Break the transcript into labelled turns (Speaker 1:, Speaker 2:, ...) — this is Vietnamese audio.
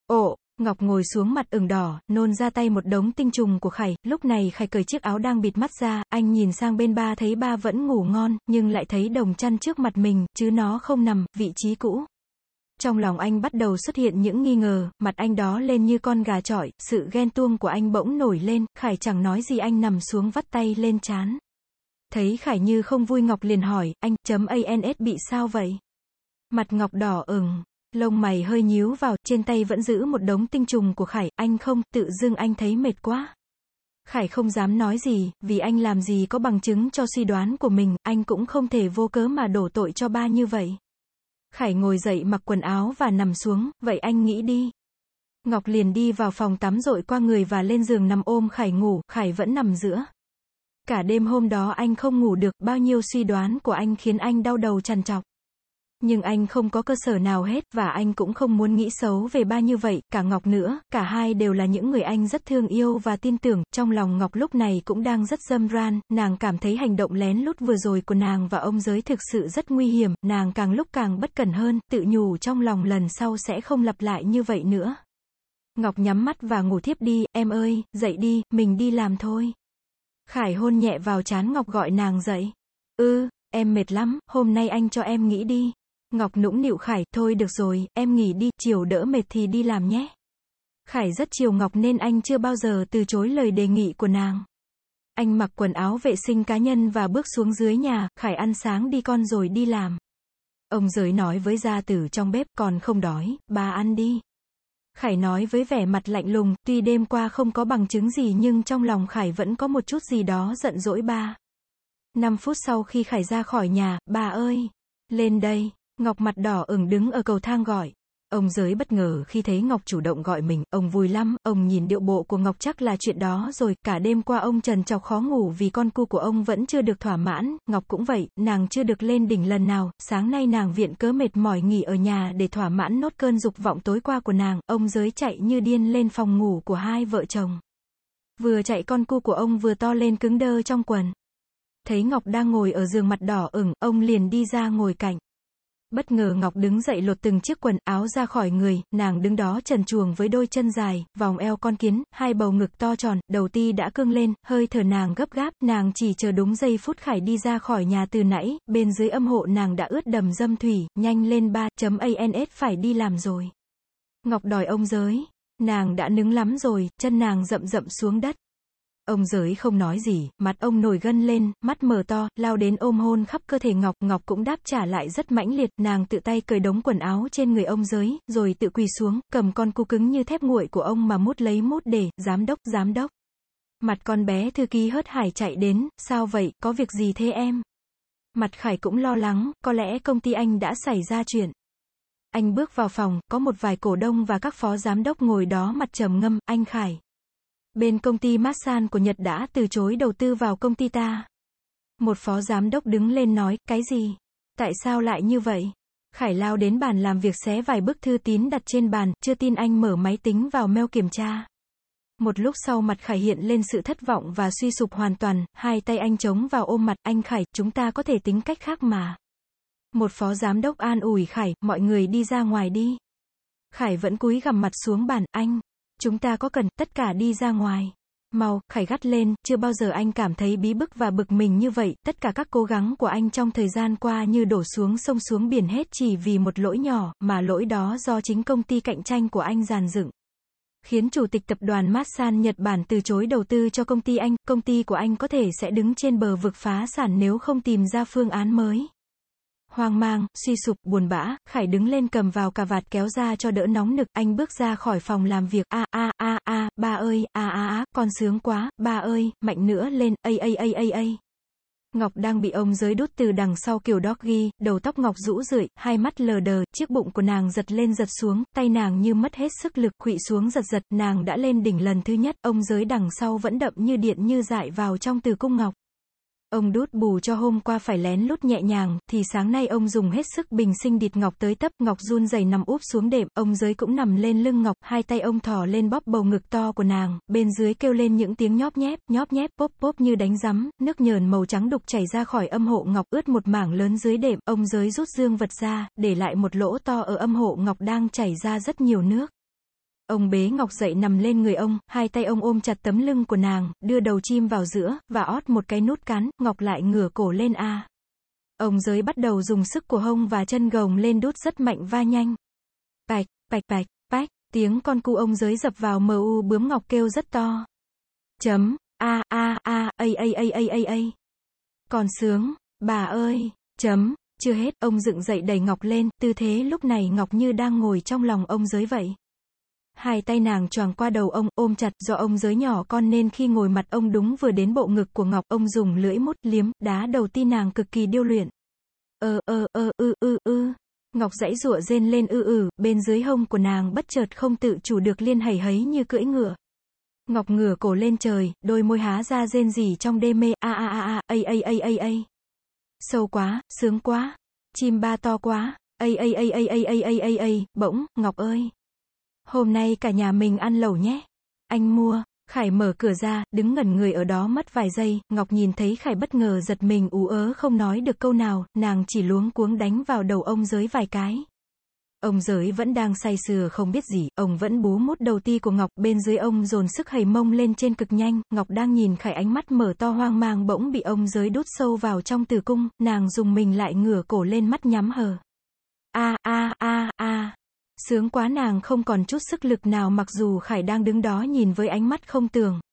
Speaker 1: Ồ, Ngọc ngồi xuống mặt ửng đỏ, nôn ra tay một đống tinh trùng của Khải, lúc này Khải cởi chiếc áo đang bịt mắt ra, anh nhìn sang bên ba thấy ba vẫn ngủ ngon, nhưng lại thấy đồng chăn trước mặt mình, chứ nó không nằm, vị trí cũ. Trong lòng anh bắt đầu xuất hiện những nghi ngờ, mặt anh đó lên như con gà chọi, sự ghen tuông của anh bỗng nổi lên, Khải chẳng nói gì anh nằm xuống vắt tay lên trán. Thấy Khải như không vui Ngọc liền hỏi, anh.ans bị sao vậy? Mặt Ngọc đỏ ửng, lông mày hơi nhíu vào, trên tay vẫn giữ một đống tinh trùng của Khải, anh không, tự dưng anh thấy mệt quá. Khải không dám nói gì, vì anh làm gì có bằng chứng cho suy đoán của mình, anh cũng không thể vô cớ mà đổ tội cho ba như vậy. Khải ngồi dậy mặc quần áo và nằm xuống, vậy anh nghĩ đi. Ngọc liền đi vào phòng tắm dội qua người và lên giường nằm ôm Khải ngủ, Khải vẫn nằm giữa. Cả đêm hôm đó anh không ngủ được, bao nhiêu suy đoán của anh khiến anh đau đầu trằn trọc. Nhưng anh không có cơ sở nào hết, và anh cũng không muốn nghĩ xấu về ba như vậy, cả Ngọc nữa, cả hai đều là những người anh rất thương yêu và tin tưởng. Trong lòng Ngọc lúc này cũng đang rất râm ran, nàng cảm thấy hành động lén lút vừa rồi của nàng và ông Giới thực sự rất nguy hiểm, nàng càng lúc càng bất cẩn hơn, tự nhủ trong lòng lần sau sẽ không lặp lại như vậy nữa. Ngọc nhắm mắt và ngủ thiếp đi, em ơi, dậy đi, mình đi làm thôi. Khải hôn nhẹ vào trán Ngọc gọi nàng dậy. Em mệt lắm, hôm nay anh cho em nghỉ đi. Ngọc nũng nịu Khải, thôi được rồi, em nghỉ đi, chiều đỡ mệt thì đi làm nhé. Khải rất chiều Ngọc nên anh chưa bao giờ từ chối lời đề nghị của nàng. Anh mặc quần áo vệ sinh cá nhân và bước xuống dưới nhà, Khải ăn sáng đi con rồi đi làm. Ông Giới nói với gia tử trong bếp, con không đói, ba ăn đi. Khải nói với vẻ mặt lạnh lùng, tuy đêm qua không có bằng chứng gì nhưng trong lòng Khải vẫn có một chút gì đó giận dỗi ba. 5 phút sau khi Khải ra khỏi nhà, ba ơi, lên đây. Ngọc mặt đỏ ửng đứng ở cầu thang gọi. Ông Giới bất ngờ khi thấy Ngọc chủ động gọi mình, ông vui lắm, ông nhìn điệu bộ của Ngọc chắc là chuyện đó rồi, cả đêm qua ông trằn trọc khó ngủ vì con cu của ông vẫn chưa được thỏa mãn, Ngọc cũng vậy, nàng chưa được lên đỉnh lần nào, sáng nay nàng viện cớ mệt mỏi nghỉ ở nhà để thỏa mãn nốt cơn dục vọng tối qua của nàng, ông Giới chạy như điên lên phòng ngủ của hai vợ chồng. Vừa chạy con cu của ông vừa to lên cứng đơ trong quần. Thấy Ngọc đang ngồi ở giường mặt đỏ ửng, ông liền đi ra ngồi cạnh. Bất ngờ Ngọc đứng dậy lột từng chiếc quần áo ra khỏi người, nàng đứng đó trần truồng với đôi chân dài, vòng eo con kiến, hai bầu ngực to tròn, đầu ti đã cương lên, hơi thở nàng gấp gáp, nàng chỉ chờ đúng giây phút Khải đi ra khỏi nhà từ nãy, bên dưới âm hộ nàng đã ướt đầm dâm thủy, nhanh lên 3.ans phải đi làm rồi. Ngọc đòi ông Giới, nàng đã nứng lắm rồi, chân nàng rậm rậm xuống đất. Ông Giới không nói gì, mặt ông nổi gân lên, mắt mở to, lao đến ôm hôn khắp cơ thể Ngọc, Ngọc cũng đáp trả lại rất mãnh liệt, nàng tự tay cởi đống quần áo trên người ông Giới, rồi tự quỳ xuống, cầm con cu cứng như thép nguội của ông mà mút lấy mút để, giám đốc. Mặt con bé thư ký hớt hải chạy đến, sao vậy, có việc gì thế em? Mặt Khải cũng lo lắng, có lẽ công ty anh đã xảy ra chuyện. Anh bước vào phòng, có một vài cổ đông và các phó giám đốc ngồi đó mặt trầm ngâm, anh Khải. Bên công ty Masan của Nhật đã từ chối đầu tư vào công ty ta. Một phó giám đốc đứng lên nói, cái gì? Tại sao lại như vậy? Khải lao đến bàn làm việc xé vài bức thư tín đặt trên bàn, chưa tin anh mở máy tính vào mail kiểm tra. Một lúc sau mặt Khải hiện lên sự thất vọng và suy sụp hoàn toàn, hai tay anh chống vào ôm mặt, anh Khải, chúng ta có thể tính cách khác mà. Một phó giám đốc an ủi Khải, mọi người đi ra ngoài đi. Khải vẫn cúi gằm mặt xuống bàn, anh. Chúng ta có cần, tất cả đi ra ngoài. Mau, Khải gắt lên, chưa bao giờ anh cảm thấy bí bức và bực mình như vậy, tất cả các cố gắng của anh trong thời gian qua như đổ xuống sông xuống biển hết chỉ vì một lỗi nhỏ, mà lỗi đó do chính công ty cạnh tranh của anh dàn dựng. Khiến chủ tịch tập đoàn Masan Nhật Bản từ chối đầu tư cho công ty của anh có thể sẽ đứng trên bờ vực phá sản nếu không tìm ra phương án mới. Hoang mang, suy sụp, buồn bã, Khải đứng lên cầm vào cà vạt kéo ra cho đỡ nóng nực, anh bước ra khỏi phòng làm việc, ba ơi, con sướng quá, ba ơi, mạnh nữa lên, Ngọc đang bị ông Giới đút từ đằng sau kiểu doggy, đầu tóc Ngọc rũ rượi, hai mắt lờ đờ, chiếc bụng của nàng giật lên giật xuống, tay nàng như mất hết sức lực, khuỵu xuống giật, nàng đã lên đỉnh lần thứ nhất, ông Giới đằng sau vẫn đậm như điện như dại vào trong tử cung Ngọc. Ông đút bù cho hôm qua phải lén lút nhẹ nhàng, thì sáng nay ông dùng hết sức bình sinh địt Ngọc tới tấp, Ngọc run rẩy nằm úp xuống đệm, ông Giới cũng nằm lên lưng Ngọc, hai tay ông thò lên bóp bầu ngực to của nàng, bên dưới kêu lên những tiếng nhóp nhép, pốp như đánh rắm, nước nhờn màu trắng đục chảy ra khỏi âm hộ Ngọc ướt một mảng lớn dưới đệm, ông Giới rút dương vật ra, để lại một lỗ to ở âm hộ Ngọc đang chảy ra rất nhiều nước. Ông bế Ngọc dậy nằm lên người ông, hai tay ông ôm chặt tấm lưng của nàng, đưa đầu chim vào giữa, và ót một cái nút cắn, Ngọc lại ngửa cổ lên a. Ông Giới bắt đầu dùng sức của hông và chân gồng lên đút rất mạnh va nhanh. Bạch, bạch bạch, bách, tiếng con cu ông Giới dập vào mu bướm Ngọc kêu rất to. Chấm, a. Còn sướng, bà ơi, chấm, chưa hết, ông dựng dậy đẩy Ngọc lên, tư thế lúc này Ngọc như đang ngồi trong lòng ông Giới vậy. Hai tay nàng choàng qua đầu ông, ôm chặt, do ông Giới nhỏ con nên khi ngồi mặt ông đúng vừa đến bộ ngực của Ngọc, ông dùng lưỡi mút, liếm, đá đầu ti nàng cực kỳ điêu luyện. Ngọc giãy giụa rên lên bên dưới hông của nàng bất chợt không tự chủ được liên hẩy hấy như cưỡi ngựa. Ngọc ngửa cổ lên trời, đôi môi há ra rên rỉ trong đê mê, Sâu quá, sướng quá, chim ba to quá, bỗng, Ngọc ơi. Hôm nay cả nhà mình ăn lẩu nhé. Anh mua. Khải mở cửa ra, đứng ngẩn người ở đó mất vài giây, Ngọc nhìn thấy Khải bất ngờ giật mình ú ớ không nói được câu nào, nàng chỉ luống cuống đánh vào đầu ông Giới vài cái. Ông Giới vẫn đang say sưa không biết gì, ông vẫn bú mút đầu ti của Ngọc, bên dưới ông dồn sức hầy mông lên trên cực nhanh, Ngọc đang nhìn Khải ánh mắt mở to hoang mang bỗng bị ông Giới đút sâu vào trong tử cung, nàng dùng mình lại ngửa cổ lên mắt nhắm hờ. Sướng quá nàng không còn chút sức lực nào mặc dù Khải đang đứng đó nhìn với ánh mắt không tưởng.